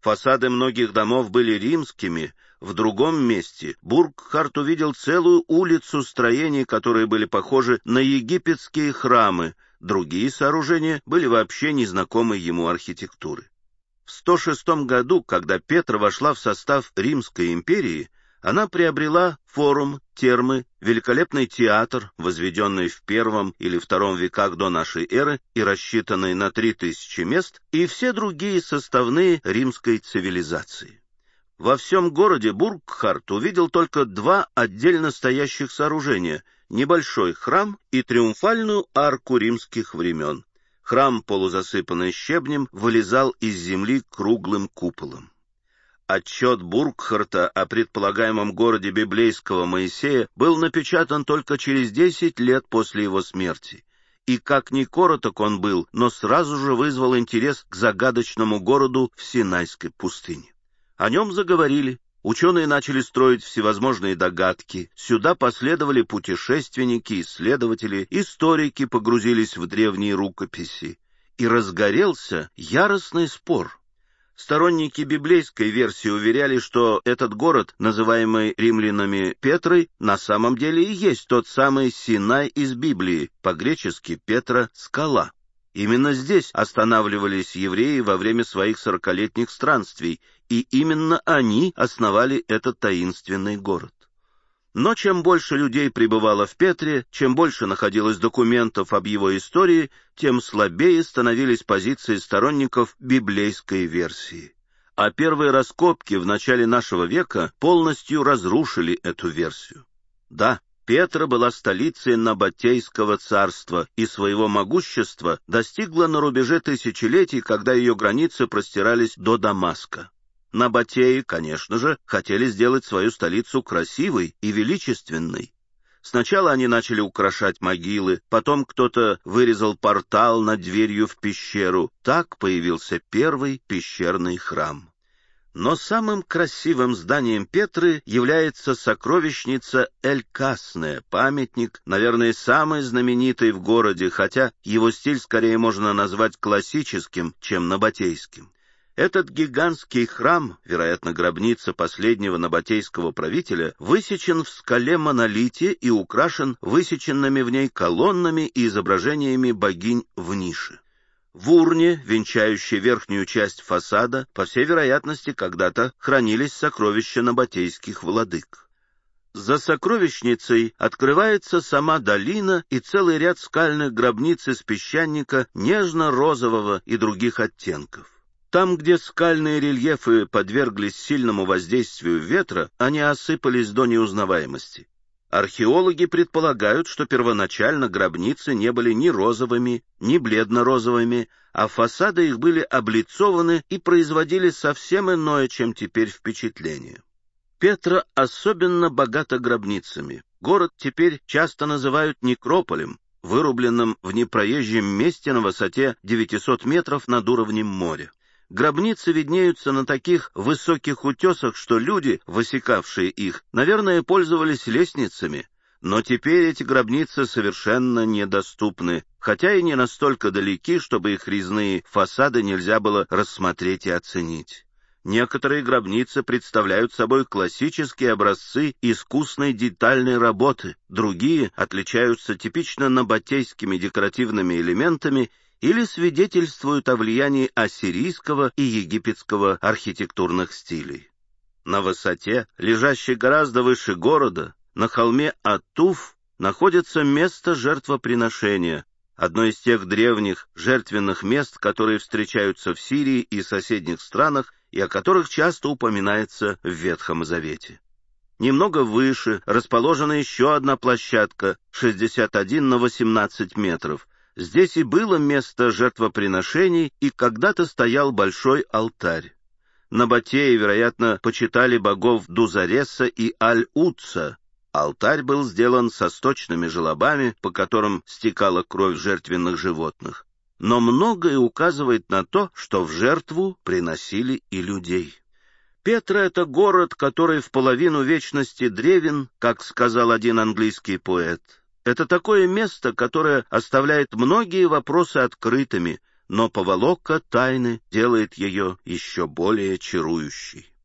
Фасады многих домов были римскими. В другом месте Буркхарт увидел целую улицу строений, которые были похожи на египетские храмы. Другие сооружения были вообще незнакомой ему архитектуры. В 106 году, когда Петра вошла в состав Римской империи, она приобрела форум, термы, великолепный театр, возведенный в I или II веках до нашей эры и рассчитанный на 3000 мест, и все другие составные римской цивилизации. Во всем городе Буркхарт увидел только два отдельно стоящих сооружения — небольшой храм и триумфальную арку римских времен. Храм, полузасыпанный щебнем, вылезал из земли круглым куполом. Отчет Буркхарта о предполагаемом городе библейского Моисея был напечатан только через 10 лет после его смерти. И как ни короток он был, но сразу же вызвал интерес к загадочному городу в Синайской пустыне. О нем заговорили, ученые начали строить всевозможные догадки, сюда последовали путешественники, исследователи, историки погрузились в древние рукописи, и разгорелся яростный спор. Сторонники библейской версии уверяли, что этот город, называемый римлянами Петрой, на самом деле и есть тот самый Синай из Библии, по-гречески Петра — скала. Именно здесь останавливались евреи во время своих 40-летних странствий, и именно они основали этот таинственный город. Но чем больше людей пребывало в Петре, чем больше находилось документов об его истории, тем слабее становились позиции сторонников библейской версии. А первые раскопки в начале нашего века полностью разрушили эту версию. Да, Петра была столицей Набатейского царства и своего могущества достигла на рубеже тысячелетий, когда ее границы простирались до Дамаска. Набатеи, конечно же, хотели сделать свою столицу красивой и величественной. Сначала они начали украшать могилы, потом кто-то вырезал портал над дверью в пещеру. Так появился первый пещерный храм. Но самым красивым зданием Петры является сокровищница Эль-Касне, памятник, наверное, самый знаменитый в городе, хотя его стиль скорее можно назвать классическим, чем набатейским. Этот гигантский храм, вероятно, гробница последнего набатейского правителя, высечен в скале-монолите и украшен высеченными в ней колоннами и изображениями богинь в нише. В урне, венчающей верхнюю часть фасада, по всей вероятности, когда-то хранились сокровища набатейских владык. За сокровищницей открывается сама долина и целый ряд скальных гробниц из песчаника нежно-розового и других оттенков. Там, где скальные рельефы подверглись сильному воздействию ветра, они осыпались до неузнаваемости. Археологи предполагают, что первоначально гробницы не были ни розовыми, ни бледно-розовыми, а фасады их были облицованы и производили совсем иное, чем теперь, впечатление. Петра особенно богата гробницами. Город теперь часто называют некрополем, вырубленным в непроезжем месте на высоте 900 метров над уровнем моря. Гробницы виднеются на таких высоких утесах, что люди, высекавшие их, наверное, пользовались лестницами. Но теперь эти гробницы совершенно недоступны, хотя и не настолько далеки, чтобы их резные фасады нельзя было рассмотреть и оценить. Некоторые гробницы представляют собой классические образцы искусной детальной работы, другие отличаются типично набатейскими декоративными элементами или свидетельствуют о влиянии ассирийского и египетского архитектурных стилей. На высоте, лежащей гораздо выше города, на холме Ат-Туф, находится место жертвоприношения, одно из тех древних жертвенных мест, которые встречаются в Сирии и соседних странах и о которых часто упоминается в Ветхом Завете. Немного выше расположена еще одна площадка, 61 на 18 метров. Здесь и было место жертвоприношений, и когда-то стоял большой алтарь. Набатеи, вероятно, почитали богов Дузареса и Аль-Утса. Алтарь был сделан со сточными желобами, по которым стекала кровь жертвенных животных. Но многое указывает на то, что в жертву приносили и людей. Петра — это город, который в половину вечности древен, как сказал один английский поэт. Это такое место, которое оставляет многие вопросы открытыми, но поволока тайны делает ее еще более чарующей.